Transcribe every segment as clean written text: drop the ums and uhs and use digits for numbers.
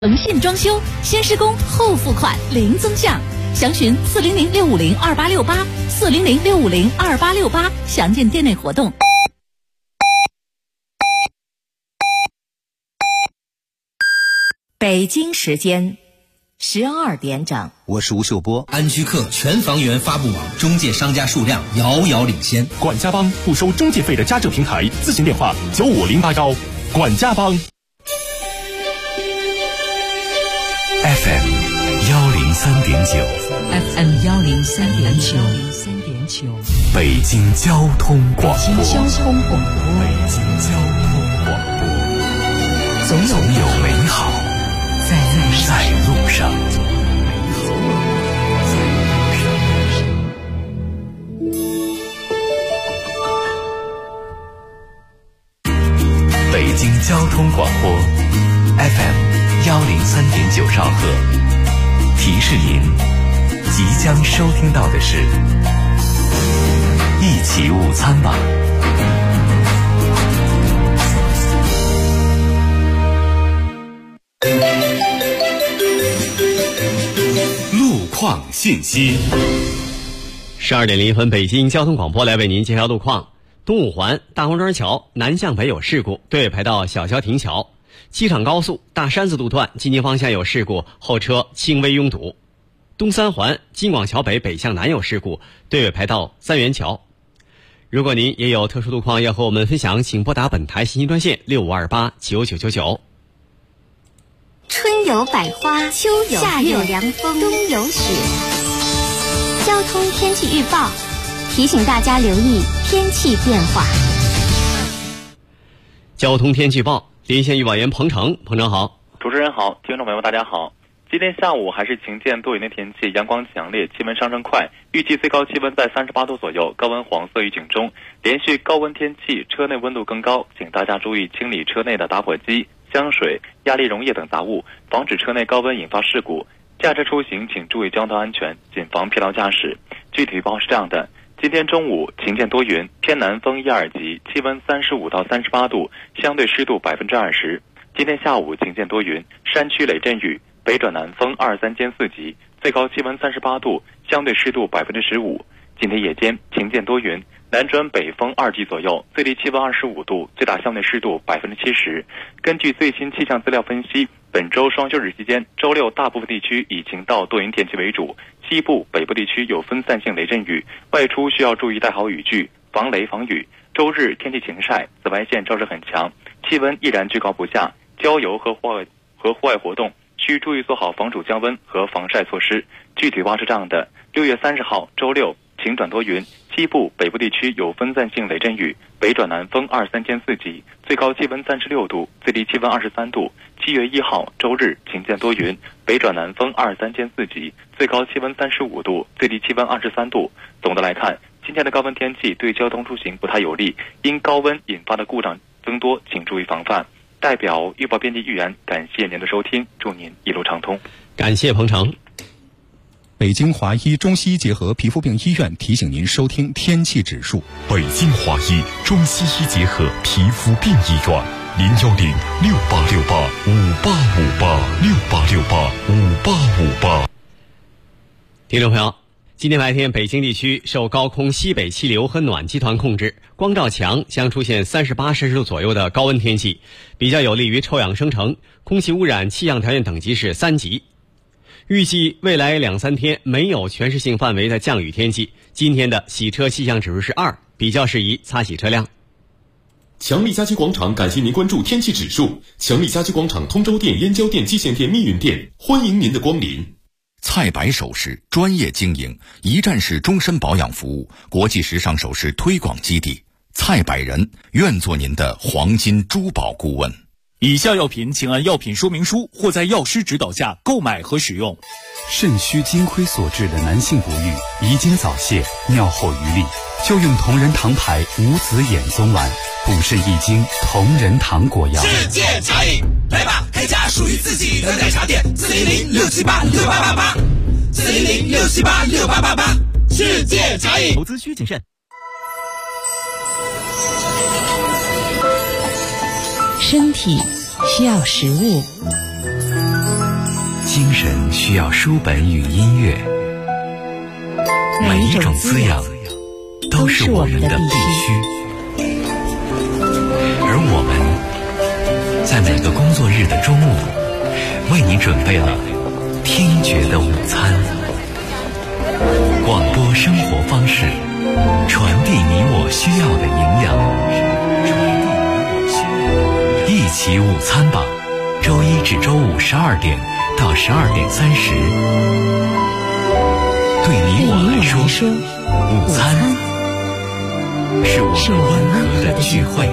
诚信装修，先施工后付款零增项，详询400-650-2868，400-650-2868，详见店内活动。 北京时间12点整， 我是吴秀波。 安居客全房源发布网中介商家数量遥遥领先。 管家帮不收中介费的家政平台，咨询电话95081，管家帮。 FM 103.9 FM 103.9， 北京交通广播。 北京交通广播，总有美好在路上。 北京交通广播 FM 103.9兆赫，提示您即将收听到的是一起午餐吧。路况信息。 12点01分，北京交通广播来为您介绍路况。东五环大红砖桥南向北有事故，对北到小桥亭桥。机场高速大山子路段进京方向有事故，后车轻微拥堵。东三环京广桥北北向南有事故，对尾排到三元桥。如果您也有特殊路况要和我们分享，请拨打本台信息专线65289999。 春有百花，秋有夏有凉风，冬有雪。交通天气预报提醒大家留意天气变化。 交通天气预报，连线预报员彭程好。 主持人好，听众朋友大家好。今天下午还是晴间多云的天气，阳光强烈，气温上升快，预计最高气温在38度左右，高温黄色预警中。连续高温天气，车内温度更高，请大家注意清理车内的打火机、香水、压力溶液等杂物，防止车内高温引发事故。驾车出行请注意交通安全，谨防疲劳驾驶。具体预报是这样的：今天中午晴间多云，偏南风1、2级，气温35到38度，相对湿度20%。今天下午晴间多云，山区雷阵雨，北转南风2、3兼4级，最高气温38度，相对湿度15%。今天夜间晴间多云，南转北风2级左右，最低气温25度，最大相对湿度70%。根据最新气象资料分析，本周双休日期间，周六大部分地区以晴到多云天气为主，西部、北部地区有分散性雷阵雨，外出需要注意带好雨具，防雷防雨。周日天气晴晒，紫外线照射很强，气温依然居高不下，郊游和户外活动需注意做好防暑降温和防晒措施。具体预报是这样的：6月30号周六晴转多云，西部、北部地区有分散性雷阵雨，北转南风2、3兼4级，最高气温36度，最低气温23度。7月1号周日晴间多云，北转南风2、3兼4级，最高气温35度，最低气温23度。总的来看，今天的高温天气对交通出行不太有利，因高温引发的故障增多，请注意防范。代表预报编辑预言，感谢您的收听，祝您一路畅通。 感谢彭程。 北京华医中西医结合皮肤病医院提醒您收听天气指数。 北京华医中西医结合皮肤病医院，010-6868-5858，6868-5858。 听众朋友，今天白天北京地区受高空西北气流和暖气团控制，光照强，将出现38摄氏度左右的高温天气，比较有利于臭氧生成，空气污染气象条件等级是3级。预计未来2、3天没有全市性范围的降雨天气，今天的洗车气象指数是2，比较适宜擦洗车辆。 强力家居广场感谢您关注天气指数。强力家居广场通州店、燕郊店、蓟县店、密云店，欢迎您的光临。 蔡白首饰专业经营，一站式终身保养服务，国际时尚首饰推广基地。蔡百人愿做您的黄金珠宝顾问。 以下药品请按药品说明书或在药师指导下购买和使用。 肾虚金亏所致的男性不育、遗精早泄、尿后余力，就用同仁堂牌无籽眼松丸，补肾益精，同仁堂果药。 世界茶饮，来吧，开家属于自己的奶茶店，400-678-6888，400-678-6888，世界茶饮。 投资需谨慎。 身体需要食物， 精神需要书本与音乐，每一种滋养都是我们的必须。而我们在每个工作日的中午，为你准备了听觉的午餐。广播生活方式，传递你我需要的营养。一起午餐吧，周一至周五12点到12点30。对你我来说，午餐是我们温和的聚会。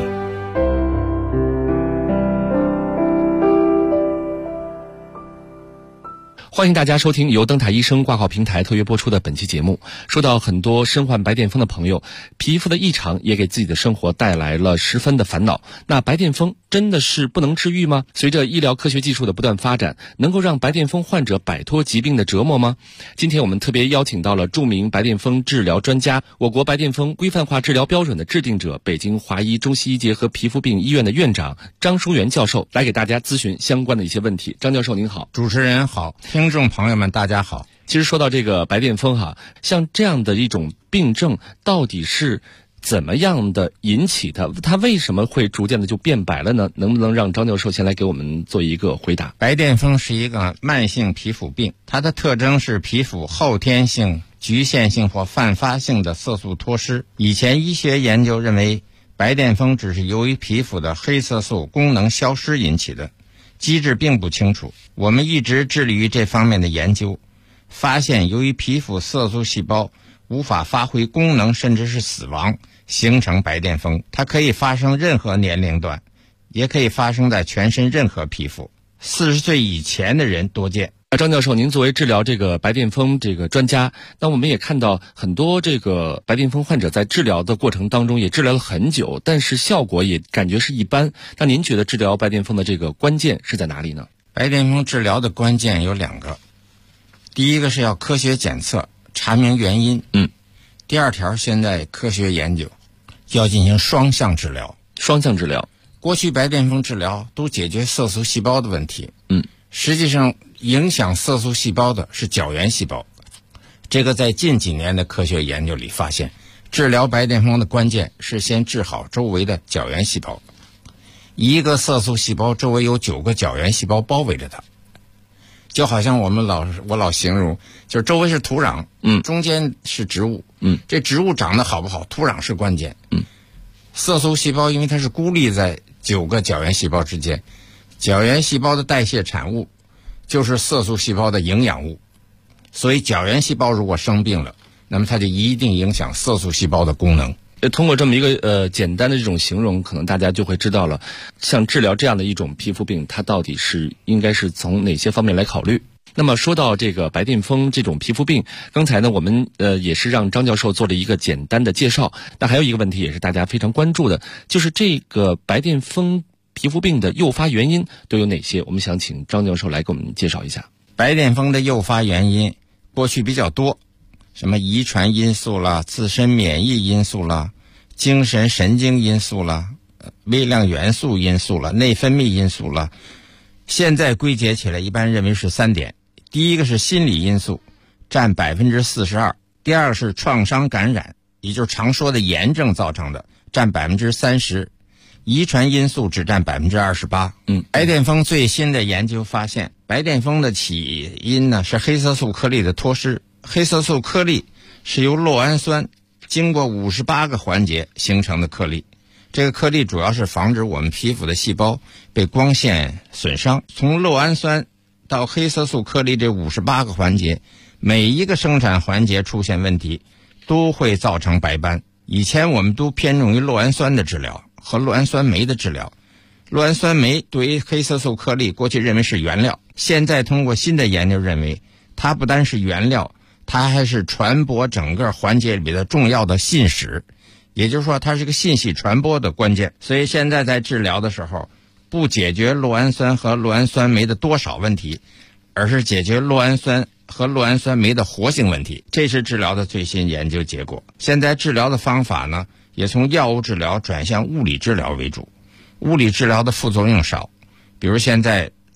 欢迎大家收听由灯塔医生挂号平台特约播出的本期节目。说到很多身患白癜风的朋友，皮肤的异常也给自己的生活带来了十分的烦恼。那白癜风真的是不能治愈吗？随着医疗科学技术的不断发展，能够让白癜风患者摆脱疾病的折磨吗？今天我们特别邀请到了著名白癜风治疗专家，我国白癜风规范化治疗标准的制定者，北京华医中西医结合皮肤病医院的院长张淑元教授，来给大家咨询相关的一些问题。张教授您好。 主持人好，听众朋友们大家好。 其实说到这个白癜风像这样的一种病症到底是怎么样的引起的？它为什么会逐渐的就变白了呢？能不能让张教授先来给我们做一个回答？ 白癜风是一个慢性皮肤病，它的特征是皮肤后天性、局限性或泛发性的色素脱失。以前医学研究认为，白癜风只是由于皮肤的黑色素功能消失引起的，机制并不清楚。我们一直致力于这方面的研究，发现由于皮肤色素细胞无法发挥功能，甚至是死亡，形成白癜风。它可以发生任何年龄段，也可以发生在全身任何皮肤，40岁以前的人多见。 张教授，您作为治疗这个白癜风这个专家，那我们也看到很多这个白癜风患者在治疗的过程当中也治疗了很久，但是效果也感觉是一般。那您觉得治疗白癜风的这个关键是在哪里呢？ 白癜风治疗的关键有2个，第一个是要科学检测，查明原因。第二条，现在科学研究要进行双向治疗。 双向治疗， 过去白癜风治疗都解决色素细胞的问题。实际上影响色素细胞的是角原细胞。这个在近几年的科学研究里发现，治疗白癜风的关键是先治好周围的角原细胞。一个色素细胞周围有9个角原细胞包围着它，就好像我老形容，就是周围是土壤，中间是植物，这植物长得好不好，土壤是关键。色素细胞因为它是孤立在9个角原细胞之间，角原细胞的代谢产物就是色素细胞的营养物，所以角原细胞如果生病了，那么它就一定影响色素细胞的功能。 通过这么一个简单的这种形容，可能大家就会知道了，像治疗这样的一种皮肤病，它到底是应该是从哪些方面来考虑。那么说到这个白癜风这种皮肤病，刚才呢我们也是让张教授做了一个简单的介绍。那还有一个问题也是大家非常关注的，就是这个白癜风皮肤病的诱发原因都有哪些？我们想请张教授来给我们介绍一下。 白癜风的诱发原因过去比较多，什么遗传因素啦、自身免疫因素啦、精神神经因素啦、微量元素因素啦、内分泌因素啦。现在归结起来一般认为是3点。第一个是心理因素，占42%；第二个是创伤感染，也就是常说的炎症造成的，占30%；遗传因素只占28%。白癜风最新的研究发现，白癜风的起因呢是黑色素颗粒的脱失。黑色素颗粒是由酪氨酸经过58个环节形成的颗粒，这个颗粒主要是防止我们皮肤的细胞被光线损伤。从酪氨酸到黑色素颗粒这58个环节，每一个生产环节出现问题，都会造成白斑。以前我们都偏重于酪氨酸的治疗和酪氨酸酶的治疗。酪氨酸酶对于黑色素颗粒过去认为是原料，现在通过新的研究认为，它不单是原料，它还是传播整个环节里的重要的信使，也就是说它是个信息传播的关键。所以现在在治疗的时候，不解决酪氨酸和酪氨酸酶的多少问题，而是解决酪氨酸和酪氨酸酶的活性问题。这是治疗的最新研究结果。现在治疗的方法呢，也从药物治疗转向物理治疗为主。物理治疗的副作用少，比如现在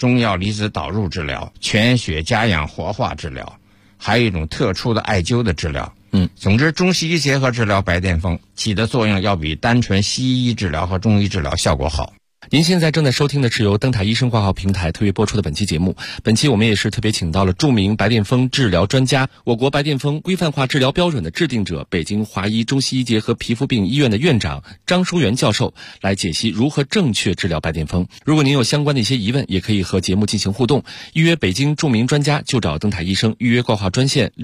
中药离子导入治疗、全血加氧活化治疗，还有一种特殊的艾灸的治疗。总之中西医结合治疗白癜风起的作用要比单纯西医治疗和中医治疗效果好。 您现在正在收听的是由灯塔医生挂号平台特约播出的本期节目。本期我们也是特别请到了著名白癜风治疗专家、我国白癜风规范化治疗标准的制定者、北京华医中西医结合皮肤病医院的院长张淑媛教授来解析如何正确治疗白癜风。如果您有相关的一些疑问，也可以和节目进行互动，预约北京著名专家就找灯塔医生，预约挂号专线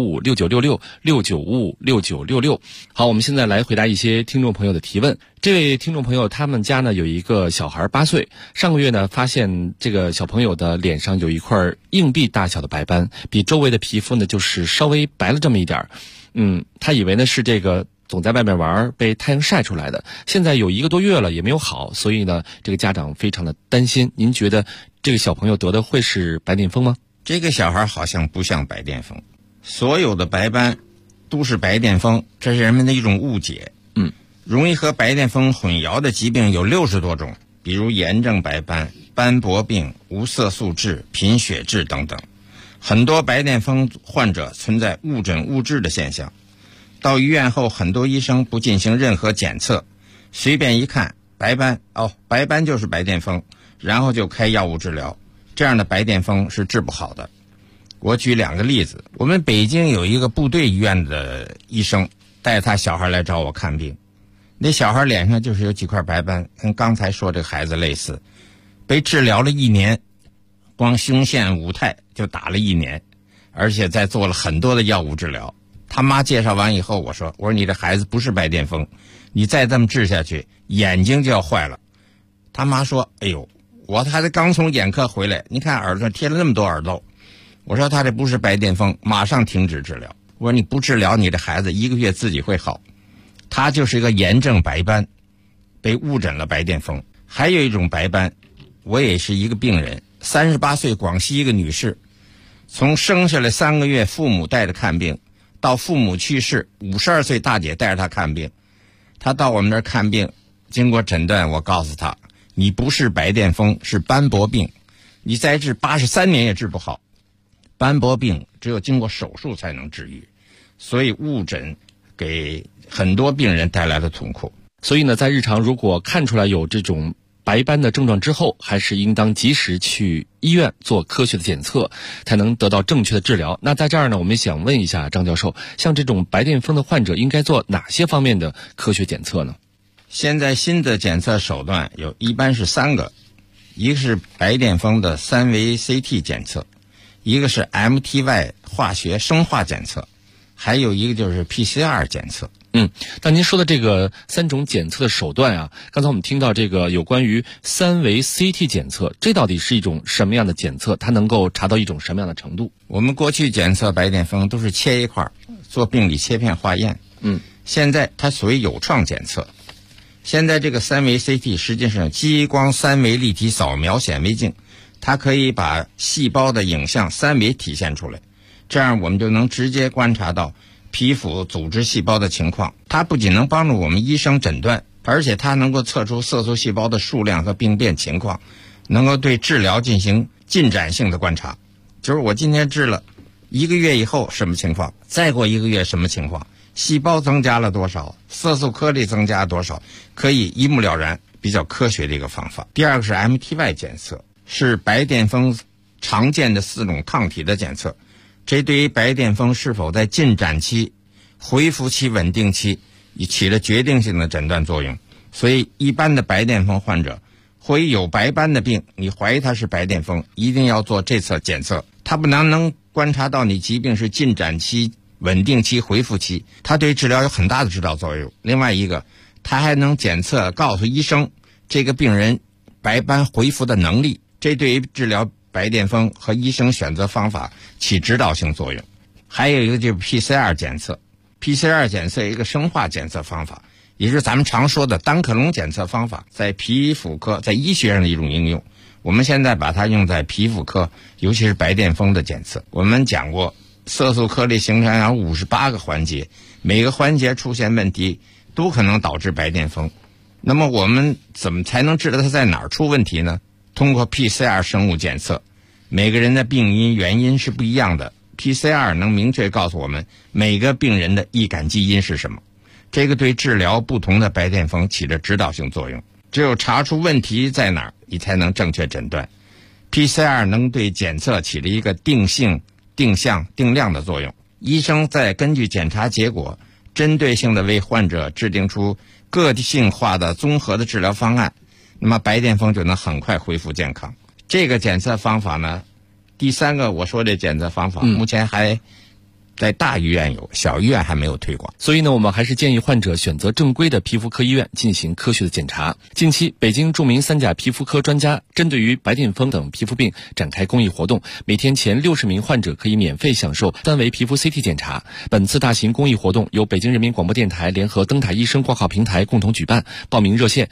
695569666966。好，我们现在来回答一些听众朋友的提问。这位听众朋友他们家呢有一个小孩8岁，上个月呢发现这个小朋友的脸上有一块硬币大小的白斑，比周围的皮肤呢就是稍微白了这么一点。他以为呢是这个总在外面玩被太阳晒出来的，现在有1个多月了也没有好，所以呢这个家长非常的担心。您觉得这个小朋友得的会是白癜风吗？ 这个小孩好像不像白癜风，所有的白斑都是白癜风，这是人们的一种误解。容易和白癜风混淆的疾病有60多种，比如炎症白斑、斑驳病、无色素痣、贫血痣等等。很多白癜风患者存在误诊误治的现象，到医院后很多医生不进行任何检测，随便一看白斑，白斑就是白癜风，然后就开药物治疗，这样的白癜风是治不好的。我举2个例子，我们北京有一个部队医院的医生带他小孩来找我看病，那小孩脸上就是有几块白斑，跟刚才说这个孩子类似，被治疗了1年，光胸腺五肽就打了1年，而且再做了很多的药物治疗。他妈介绍完以后，我说你这孩子不是白癜风，你再这么治下去眼睛就要坏了。他妈说我孩子刚从眼科回来，你看耳朵贴了那么多耳洞。我说他这不是白癜风，马上停止治疗。我说你不治疗，你这孩子1个月自己会好。他就是一个炎症白斑，被误诊了白癜风。还有一种白斑，我也是一个病人，38岁广西一个女士，从生下来3个月父母带着看病，到父母去世，52岁大姐带着她看病。她到我们这儿看病，经过诊断，我告诉她，你不是白癜风，是斑驳病，你再治83年也治不好。斑驳病只有经过手术才能治愈，所以误诊给很多病人带来的痛苦。 所以呢，在日常如果看出来有这种白斑的症状之后，还是应当及时去医院做科学的检测，才能得到正确的治疗。那在这儿呢，我们想问一下张教授，像这种白癜风的患者应该做哪些方面的科学检测呢？ 现在新的检测手段一般是3个，一个是白癜风的3维 CT 检测，一个是 MTY 化学生化检测，还有一个就是 PCR 检测。 但您说的这个3种检测的手段啊，刚才我们听到这个有关于3维 CT 检测，这到底是一种什么样的检测？它能够查到一种什么样的程度？ 我们过去检测白癜风都是切一块做病理切片化验，现在它属于有创检测。现在这个3维 CT 实际上激光3维立体扫描显微镜，它可以把细胞的影像3维体现出来，这样我们就能直接观察到皮肤组织细胞的情况。它不仅能帮助我们医生诊断，而且它能够测出色素细胞的数量和病变情况，能够对治疗进行进展性的观察。就是我今天治了1个月以后什么情况，再过1个月什么情况，细胞增加了多少，色素颗粒增加多少，可以一目了然，比较科学的一个方法。第二个是 MTY 检测，是白癜风常见的4种抗体的检测，这对于白癜风是否在进展期、恢复期、稳定期起了决定性的诊断作用。所以一般的白癜风患者会有白斑的病，你怀疑它是白癜风，一定要做这次检测。它不能观察到你疾病是进展期、稳定期、恢复期，它对治疗有很大的指导作用。另外一个，它还能检测告诉医生这个病人白斑恢复的能力，这对于治疗白癜风和医生选择方法起指导性作用。还有一个就是 PCR 检测， PCR 检测一个生化检测方法，也就是咱们常说的单克隆检测方法，在皮肤科在医学上的一种应用。我们现在把它用在皮肤科，尤其是白癜风的检测。我们讲过色素颗粒形成有58个环节，每个环节出现问题都可能导致白癜风。那么我们怎么才能知道它在哪儿出问题呢？ 通过 PCR 生物检测，每个人的病因原因是不一样的， PCR 能明确告诉我们每个病人的易感基因是什么，这个对治疗不同的白癜风起着指导性作用。只有查出问题在哪儿，你才能正确诊断。 PCR 能对检测起了一个定性、定向、定量的作用，医生再根据检查结果针对性的为患者制定出个性化的综合的治疗方案，那么白癜风就能很快恢复健康。这个检测方法呢，第三个我说的检测方法目前还在大医院有，小医院还没有推广。 所以呢，我们还是建议患者选择正规的皮肤科医院进行科学的检查。近期，北京著名3甲皮肤科专家针对于白癜风等皮肤病展开公益活动，每天前60名患者可以免费享受3维皮肤 CT 检查。本次大型公益活动由北京人民广播电台联合灯塔医生挂号平台共同举办，报名热线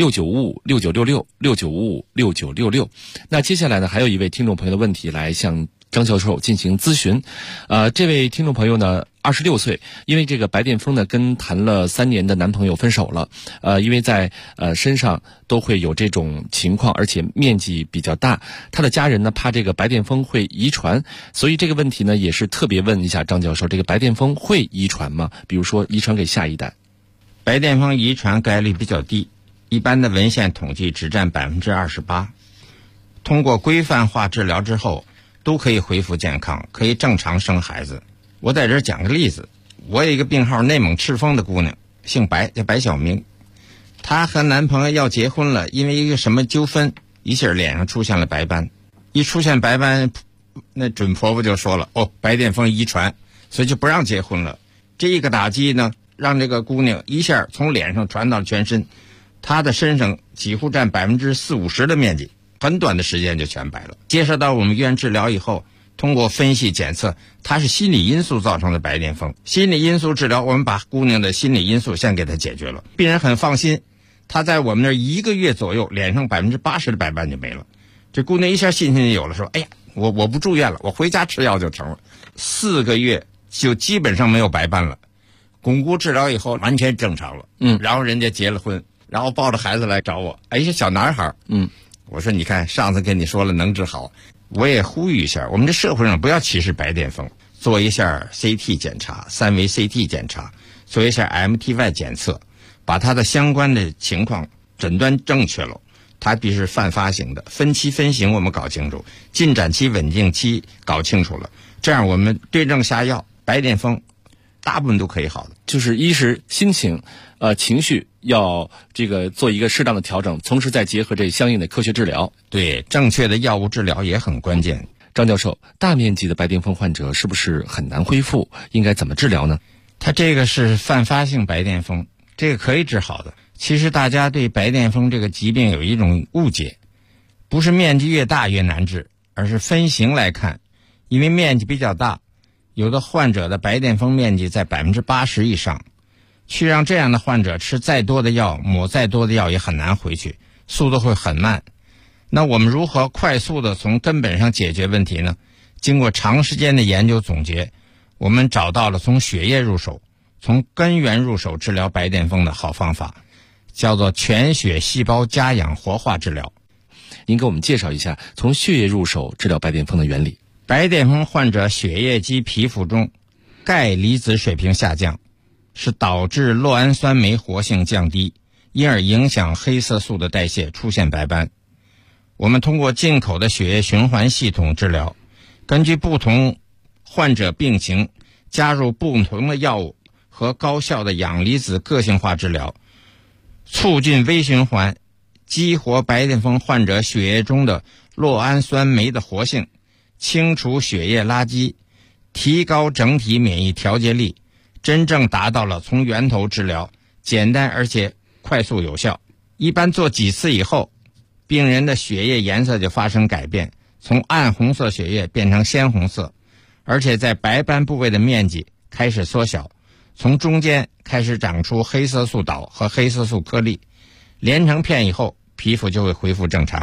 695569666966。那接下来呢，还有一位听众朋友的问题来向张教授进行咨询。这位听众朋友呢26岁，因为这个白癜风呢跟谈了3年的男朋友分手了。因为在身上都会有这种情况，而且面积比较大，他的家人呢怕这个白癜风会遗传，所以这个问题呢也是特别问一下张教授，这个白癜风会遗传吗？比如说遗传给下一代？ 白癜风遗传概率比较低，一般的文献统计只占28%。通过规范化治疗之后都可以恢复健康，可以正常生孩子。我在这儿讲个例子，我有一个病号内蒙赤峰的姑娘，姓白，叫白晓明。她和男朋友要结婚了，因为一个什么纠纷，一下脸上出现了白斑。一出现白斑，那准婆婆就说了，白癜风遗传，所以就不让结婚了。这一个打击呢，让这个姑娘一下从脸上传到全身，她的身上几乎占40-50%的面积，很短的时间就全白了。接受到我们医院治疗以后，通过分析检测，它是心理因素造成的白癜风。心理因素治疗，我们把姑娘的心理因素先给她解决了，病人很放心。她在我们那儿1个月左右，脸上80%的白斑就没了。这姑娘一下信心就有了，说：“哎呀，我不住院了，我回家吃药就成了。”4个月就基本上没有白斑了，巩固治疗以后完全正常了。然后人家结了婚，然后抱着孩子来找我，一个小男孩。我说你看，上次跟你说了能治好，我也呼吁一下，我们这社会上不要歧视白癜风，做一下 CT 检查，3维 CT 检查，做一下 MTY 检测，把它的相关的情况诊断正确了。它必是泛发型的，分期分型我们搞清楚，进展期稳定期搞清楚了，这样我们对症下药，白癜风大部分都可以好的。 就是一是心情情绪要这个做一个适当的调整，同时再结合这相应的科学治疗。 对，正确的药物治疗也很关键。 张教授，大面积的白癜风患者是不是很难恢复？应该怎么治疗呢？ 它这个是泛发性白癜风，这个可以治好的。其实大家对白癜风这个疾病有一种误解，不是面积越大越难治，而是分型来看。因为面积比较大，有的患者的白癜风面积在80%以上，去让这样的患者吃再多的药，抹再多的药也很难回去，速度会很慢。那我们如何快速的从根本上解决问题呢？经过长时间的研究总结，我们找到了从血液入手，从根源入手治疗白癜风的好方法，叫做全血细胞加氧活化治疗。 您给我们介绍一下从血液入手治疗白癜风的原理。 白癜风患者血液及皮肤中钙离子水平下降，是导致酪氨酸酶活性降低，因而影响黑色素的代谢，出现白斑。我们通过进口的血液循环系统治疗，根据不同患者病情加入不同的药物和高效的氧离子个性化治疗，促进微循环，激活白癜风患者血液中的酪氨酸酶的活性，清除血液垃圾，提高整体免疫调节力，真正达到了从源头治疗，简单而且快速有效。一般做几次以后，病人的血液颜色就发生改变，从暗红色血液变成鲜红色，而且在白斑部位的面积开始缩小，从中间开始长出黑色素岛和黑色素颗粒，连成片以后，皮肤就会恢复正常。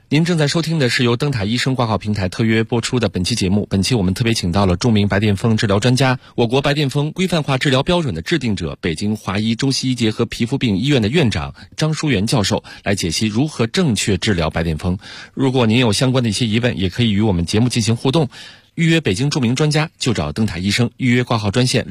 您正在收听的是由灯塔医生挂号平台特约播出的本期节目。本期我们特别请到了著名白癜风治疗专家、我国白癜风规范化治疗标准的制定者、北京华医中西医结合皮肤病医院的院长张淑媛教授来解析如何正确治疗白癜风。如果您有相关的一些疑问，也可以与我们节目进行互动。预约北京著名专家就找灯塔医生，预约挂号专线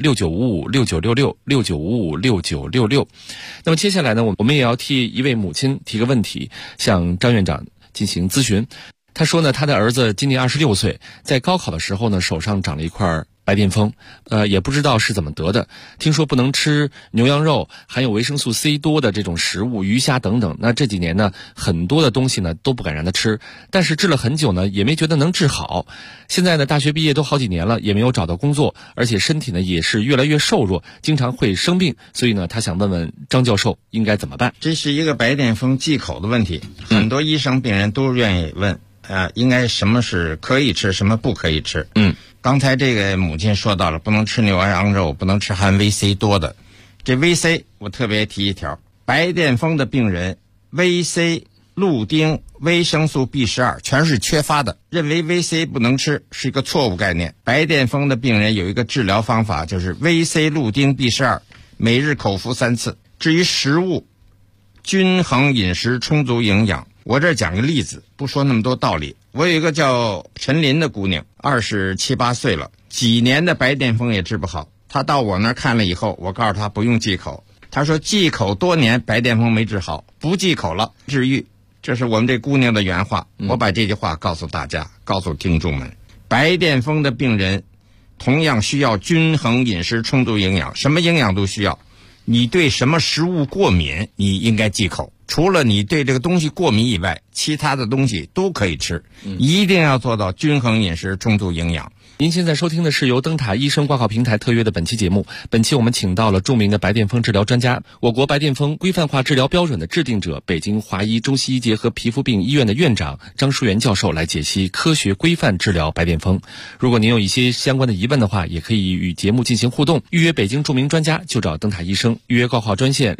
695569666966。那么接下来呢，我们也要替一位母亲提个问题，向张院长进行咨询。他说呢，他的儿子今年26岁，在高考的时候呢，手上长了一块白癜风，也不知道是怎么得的。听说不能吃牛羊肉，含有维生素 C 多的这种食物，鱼虾等等。那这几年呢，很多的东西呢都不敢让他吃，但是治了很久呢，也没觉得能治好。现在呢，大学毕业都好几年了，也没有找到工作，而且身体呢也是越来越瘦弱，经常会生病。所以呢，他想问问张教授应该怎么办？ 这是一个白癜风忌口的问题，很多医生病人都愿意问。应该什么是可以吃，什么不可以吃？刚才这个母亲说到了，不能吃牛羊肉，不能吃含VC 多的。这 VC 我特别提一条，白癜风的病人 VC、氯丁、维生素 B12 全是缺乏的，认为 VC 不能吃是一个错误概念。白癜风的病人有一个治疗方法，就是 VC、氯丁、B12 每日口服3次。至于食物，均衡饮食，充足营养。我这讲个例子，不说那么多道理。我有一个叫陈林的姑娘，27、28岁了，几年的白癜风也治不好。她到我那儿看了以后，我告诉她不用忌口。她说忌口多年，白癜风没治好，不忌口了，治愈。这是我们这姑娘的原话。我把这句话告诉大家，告诉听众们，白癜风的病人同样需要均衡饮食，充足营养，什么营养都需要。你对什么食物过敏，你应该忌口。除了你对这个东西过敏以外，其他的东西都可以吃，一定要做到均衡饮食，充足营养。 您现在收听的是由灯塔医生挂号平台特约的本期节目。本期我们请到了著名的白癜风治疗专家、我国白癜风规范化治疗标准的制定者、北京华医中西医结合皮肤病医院的院长张淑媛教授来解析科学规范治疗白癜风。如果您有一些相关的疑问的话，也可以与节目进行互动。预约北京著名专家就找灯塔医生，预约挂号专线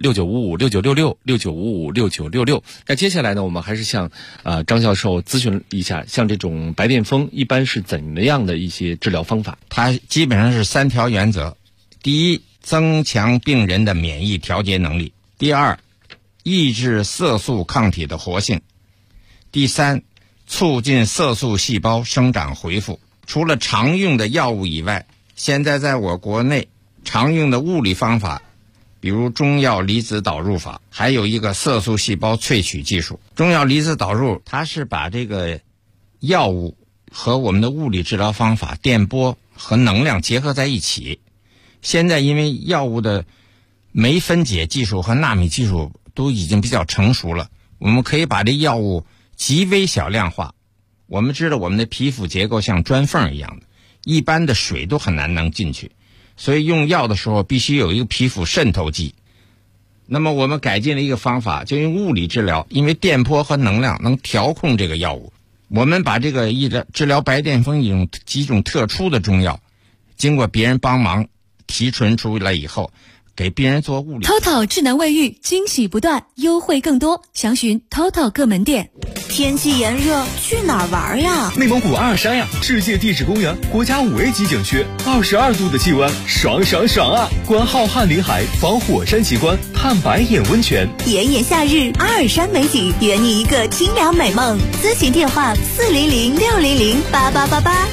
695569666966。那接下来呢，我们还是向张教授咨询一下，像这种白癜风一般是怎么样的一些治疗方法？ 它基本上是3条原则：第一，增强病人的免疫调节能力；第二，抑制色素抗体的活性；第三，促进色素细胞生长恢复。除了常用的药物以外，现在在我国内常用的物理方法，比如中药离子导入法，还有一个色素细胞萃取技术。中药离子导入，它是把这个药物和我们的物理治疗方法、电波和能量结合在一起。现在因为药物的酶分解技术和纳米技术都已经比较成熟了，我们可以把这药物极微小量化。我们知道我们的皮肤结构像砖缝一样的，一般的水都很难能进去，所以用药的时候必须有一个皮肤渗透剂。那么我们改进了一个方法，就用物理治疗，因为电波和能量能调控这个药物。我们把这个治疗白癜风几种特殊的中药，经过别人帮忙提纯出来以后，给病人做物理。 TOTO 智能卫浴惊喜不断，优惠更多，详询 TOTO 各门店。 天气炎热，去哪儿玩呀？ 内蒙古阿尔山呀，世界地质公园，国家5A 级景区，22度的气温，爽爽爽啊！观浩瀚林海，访火山奇观，探白眼温泉。 炎炎夏日，阿尔山美景，圆你一个清凉美梦。咨询电话400-600-8888。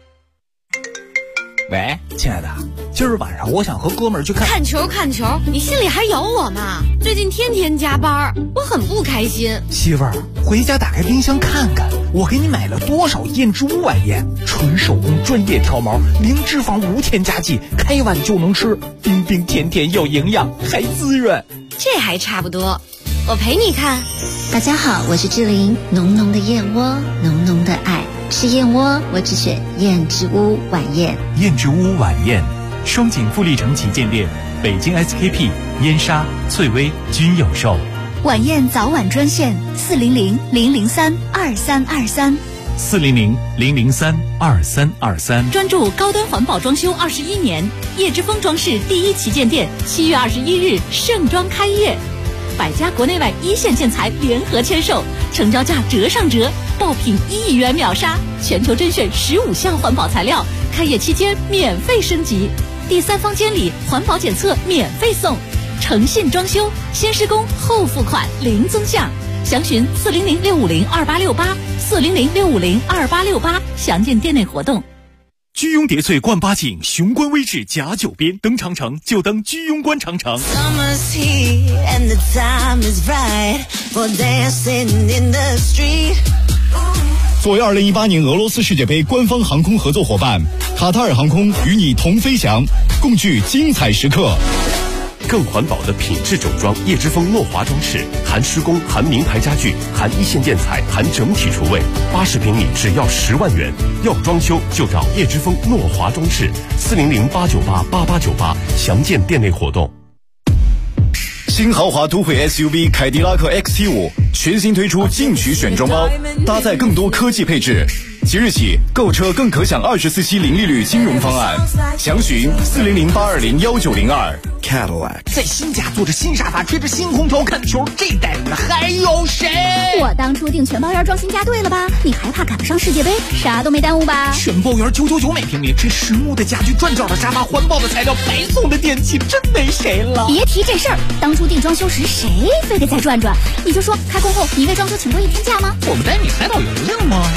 喂，亲爱的，今儿晚上我想和哥们儿去看球，你心里还有我吗？最近天天加班，我很不开心。 媳妇儿，回家打开冰箱看看，我给你买了多少燕之屋晚宴，纯手工专业挑毛，零脂肪无添加剂，开碗就能吃，冰冰甜甜有营养，还滋润。 这还差不多，我陪你看。 大家好，我是志玲，浓浓的燕窝，浓浓的爱。吃燕窝，我只选燕之屋晚宴。 燕之屋晚宴，双井富力城旗舰店、北京 SKP、燕莎、翠微均有售。 晚宴早晚专线400-003-2323。 400-003-2323。 专注高端环保装修21年，叶之峰装饰第1旗舰店7月21日盛装开业。 百家国内外一线建材联合签售，成交价折上折，爆品1亿元秒杀，全球甄选15项环保材料，开业期间免费升级，第三方监理、环保检测免费送，诚信装修，先施工后付款零增项，详询400-650-2868，400-650-2868，详见店内活动。 居庸叠翠冠八景，雄关微志甲9边，登长城就登居庸关长城。作为2018年俄罗斯世界杯官方航空合作伙伴，卡塔尔航空与你同飞翔，共聚精彩时刻。 更环保的品质整装，叶之峰诺华装饰，含施工，含名牌家具，含一线建材，含整体厨卫，80平米只要10万元。要装修就找叶之峰诺华装饰，400-898-8898，详见店内活动。 新豪华都会 SUV 凯迪拉克 XT5 全新推出进取选装包，搭载更多科技配置。即日起购车更可享24期零利率金融方案，详询400-820-1902。Cadillac 在新家坐着新沙发，吹着新空调看球，这代人还有谁？ 我当初订全包园装新家对了吧？你还怕赶不上世界杯？啥都没耽误吧？ 全包园999每平米，这实木的家具，转角的沙发，环保的材料，白送的电器，真没谁了。 别提这事儿，当初订装修时谁非得再转转？你就说开工后你为装修请过1天假吗？ 我们带你海岛邮令吗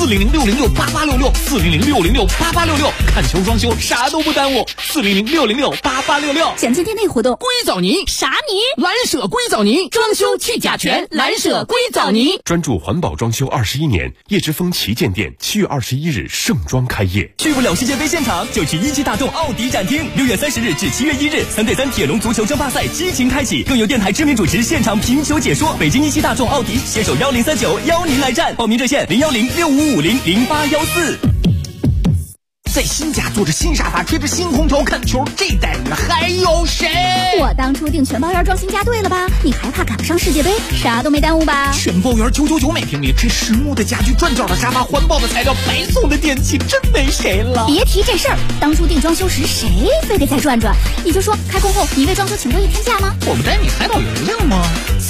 ？400-606-8866，400-606-8866，看球装修啥都不耽误，400-606-8866。 详见店内活动。 硅藻泥啥泥？ 蓝舍硅藻泥，装修去甲醛，蓝舍硅藻泥。 专注环保装修21年，叶之峰旗舰店7月21日盛装开业。 去不了世界杯现场，就去一汽大众奥迪展厅。6月30日至7月1日，3对3铁龙足球争霸赛激情开启，更有电台知名主持现场评球解说。北京一汽大众奥迪携手1039邀您来战，报名热线010-6550-0814。 在新家坐着新沙发，吹着新空调看球，这代人还有谁？ 我当初订全包园装新家对了吧？你还怕赶不上世界杯？啥都没耽误吧？ 全包园999每平米，这实木的家具，转角的沙发，环保的材料，白送的电器，真没谁了。 别提这事儿，当初订装修时谁非得再转转？你就说开工后你为装修请过1天假吗？ 我们带你海岛邮令吗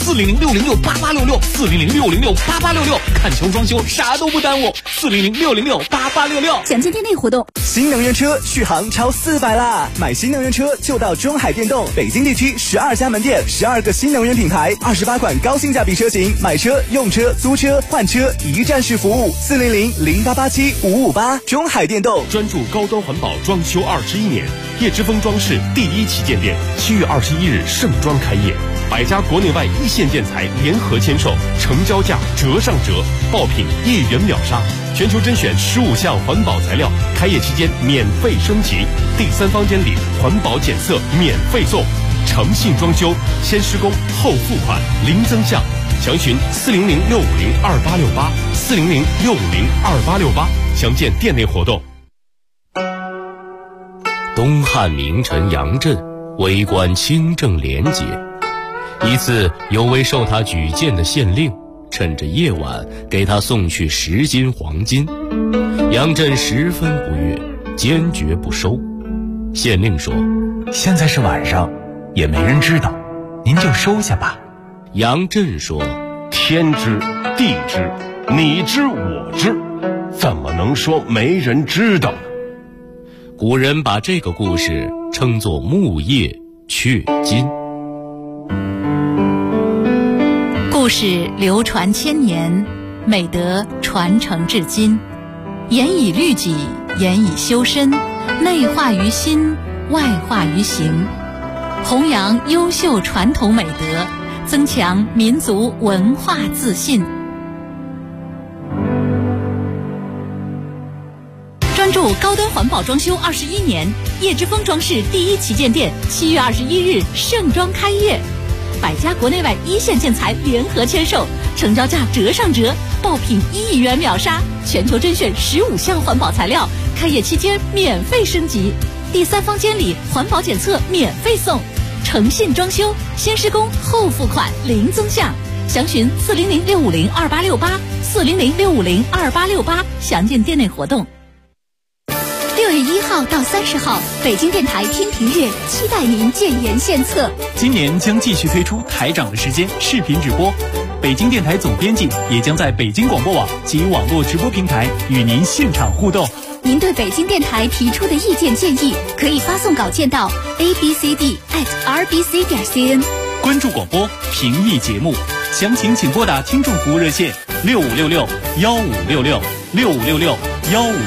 ？400-606-8866，400-606-8866，看球装修啥都不耽误，400-606-8866。 详见店内活动。 新能源车续航超400啦！买新能源车就到中海电动，北京地区12家门店，12个新能源品牌，28款高性价比车型，买车、用车、租车、换车一站式服务，400-0887-558。中海电动专注高端环保装修21年，叶之峰装饰第1旗舰店7月21日盛装开业，100家国内外一线建材联合签售，成交价折上折，爆品1亿元秒杀，全球甄选15项环保材料，开业期间免费升级，第三方监理、环保检测免费送，诚信装修，先施工后付款零增项，详询400-650-2868，400-650-2868，详见店内活动。 东汉名臣杨震为官清正廉洁，一次有位受他举荐的县令趁着夜晚给他送去10斤黄金，杨震十分不悦，坚决不收。县令说： 现在是晚上，也没人知道，您就收下吧。 杨震说： 天知地知，你知我知，怎么能说没人知道呢？ 古人把这个故事称作木叶雀金。 故事流传千年，美德传承至今，严以律己，严以修身，内化于心，外化于行，弘扬优秀传统美德，增强民族文化自信。专注高端环保装修21年，叶之峰装饰第1旗舰店7月21日盛装开业，100家国内外一线建材联合签售，成交价折上折，爆品1亿元秒杀，全球甄选15项环保材料，开业期间免费升级，第三方监理、环保检测免费送，诚信装修，先施工后付款零增项，详询400-650-2868，400-650-2868，详见店内活动。 6月月1号到30号，北京电台天平日，期待您建言献策。 今年将继续推出台长的时间视频直播，北京电台总编辑也将在北京广播网及网络直播平台与您现场互动。 您对北京电台提出的意见建议，可以发送稿件到 abcd@rbc.cn。 关注广播，评议节目，详情请拨打听众服务热线6566156665661566。